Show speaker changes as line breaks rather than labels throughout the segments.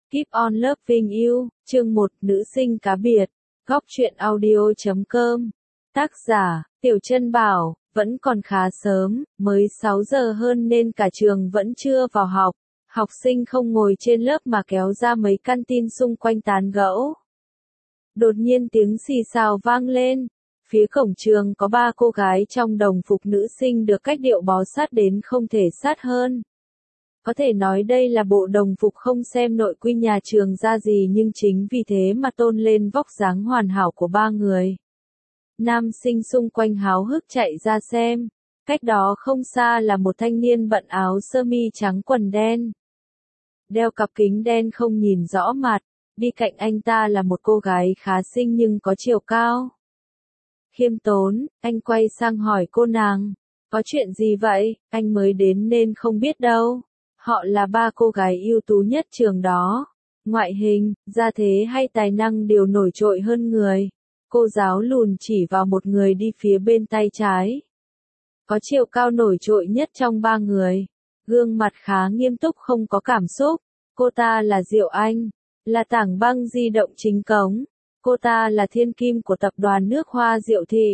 Keep on loving you, chương 1, nữ sinh cá biệt, góc truyện audio.com. Tác giả, Tiểu Chân Bảo, vẫn còn khá sớm, mới 6 giờ hơn nên cả trường vẫn chưa vào học. Học sinh không ngồi trên lớp mà kéo ra mấy căn tin xung quanh tán gẫu. Đột nhiên tiếng xì xào vang lên. Phía cổng trường có 3 cô gái trong đồng phục nữ sinh được cách điệu bó sát đến không thể sát hơn. Có thể nói đây là bộ đồng phục không xem nội quy nhà trường ra gì nhưng chính vì thế mà tôn lên vóc dáng hoàn hảo của 3 người. Nam sinh xung quanh háo hức chạy ra xem. Cách đó không xa là một thanh niên bận áo sơ mi trắng quần đen. Đeo cặp kính đen không nhìn rõ mặt. Đi cạnh anh ta là một cô gái khá xinh nhưng có chiều cao. Khiêm tốn, anh quay sang hỏi cô nàng. Có chuyện gì vậy, anh mới đến nên không biết đâu. Họ là 3 cô gái ưu tú nhất trường đó. Ngoại hình, gia thế hay tài năng đều nổi trội hơn người. Cô giáo lùn chỉ vào một người đi phía bên tay trái. Có chiều cao nổi trội nhất trong 3 người. Gương mặt khá nghiêm túc không có cảm xúc. Cô ta là Diệu Anh. Là tảng băng di động chính cống. Cô ta là thiên kim của tập đoàn nước hoa Diệu Thị.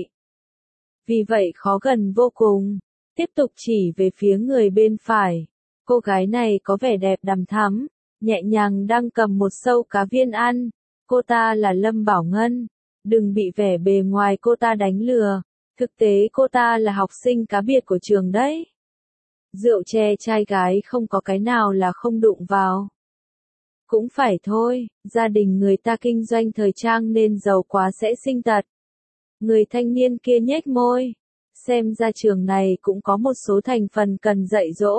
Vì vậy khó gần vô cùng. Tiếp tục chỉ về phía người bên phải. Cô gái này có vẻ đẹp đằm thắm, nhẹ nhàng đang cầm một sâu cá viên ăn. Cô ta là Lâm Bảo Ngân. Đừng bị vẻ bề ngoài cô ta đánh lừa. Thực tế cô ta là học sinh cá biệt của trường đấy. Rượu chè trai gái không có cái nào là không đụng vào. Cũng phải thôi, gia đình người ta kinh doanh thời trang nên giàu quá sẽ sinh tật. Người thanh niên kia nhếch môi. Xem ra trường này cũng có một số thành phần cần dạy dỗ.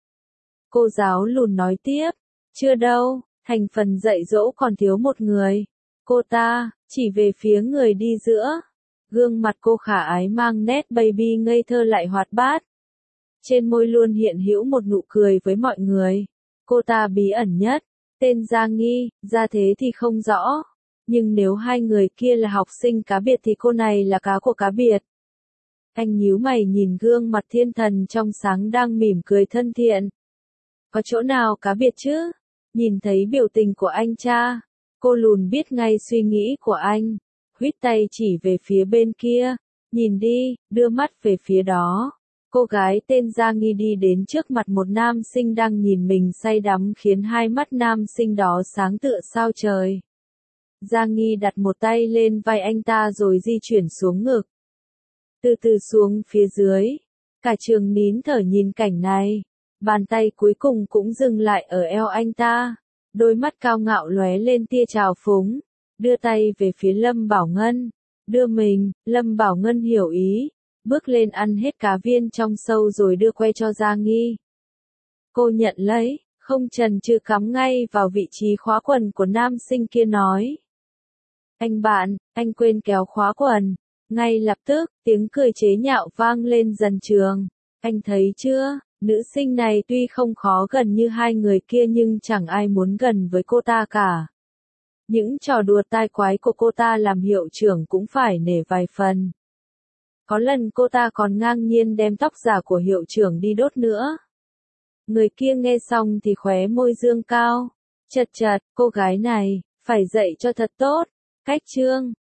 Cô giáo lùn nói tiếp, chưa đâu, thành phần dạy dỗ còn thiếu một người. Cô ta, chỉ về phía người đi giữa. Gương mặt cô khả ái mang nét baby ngây thơ lại hoạt bát. Trên môi luôn hiện hữu một nụ cười với mọi người. Cô ta bí ẩn nhất, tên Gia Nghi, gia thế thì không rõ. Nhưng nếu hai người kia là học sinh cá biệt thì cô này là cá của cá biệt. Anh nhíu mày nhìn gương mặt thiên thần trong sáng đang mỉm cười thân thiện. Có chỗ nào cá biệt chứ? Nhìn thấy biểu tình của anh cha, cô lùn biết ngay suy nghĩ của anh. Huýt tay chỉ về phía bên kia. Nhìn đi, đưa mắt về phía đó. Cô gái tên Gia Nghi đi đến trước mặt một nam sinh đang nhìn mình say đắm khiến hai mắt nam sinh đó sáng tựa sao trời. Gia Nghi đặt một tay lên vai anh ta rồi di chuyển xuống ngực. Từ từ xuống phía dưới. Cả trường nín thở nhìn cảnh này. Bàn tay cuối cùng cũng dừng lại ở eo anh ta. Đôi mắt cao ngạo lóe lên tia trào phúng. Đưa tay về phía Lâm Bảo Ngân. Đưa mình, Lâm Bảo Ngân hiểu ý. Bước lên ăn hết cá viên trong sâu rồi đưa que cho Gia Nghi. Cô nhận lấy, không chần chừ cắm ngay vào vị trí khóa quần của nam sinh kia nói. Anh bạn, anh quên kéo khóa quần. Ngay lập tức, tiếng cười chế nhạo vang lên dần trường. Anh thấy chưa? Nữ sinh này tuy không khó gần như hai người kia nhưng chẳng ai muốn gần với cô ta cả. Những trò đùa tai quái của cô ta làm hiệu trưởng cũng phải nể vài phần. Có lần cô ta còn ngang nhiên đem tóc giả của hiệu trưởng đi đốt nữa. Người kia nghe xong thì khóe môi dương cao. Chật chật, cô gái này, phải dạy cho thật tốt. Cách chương.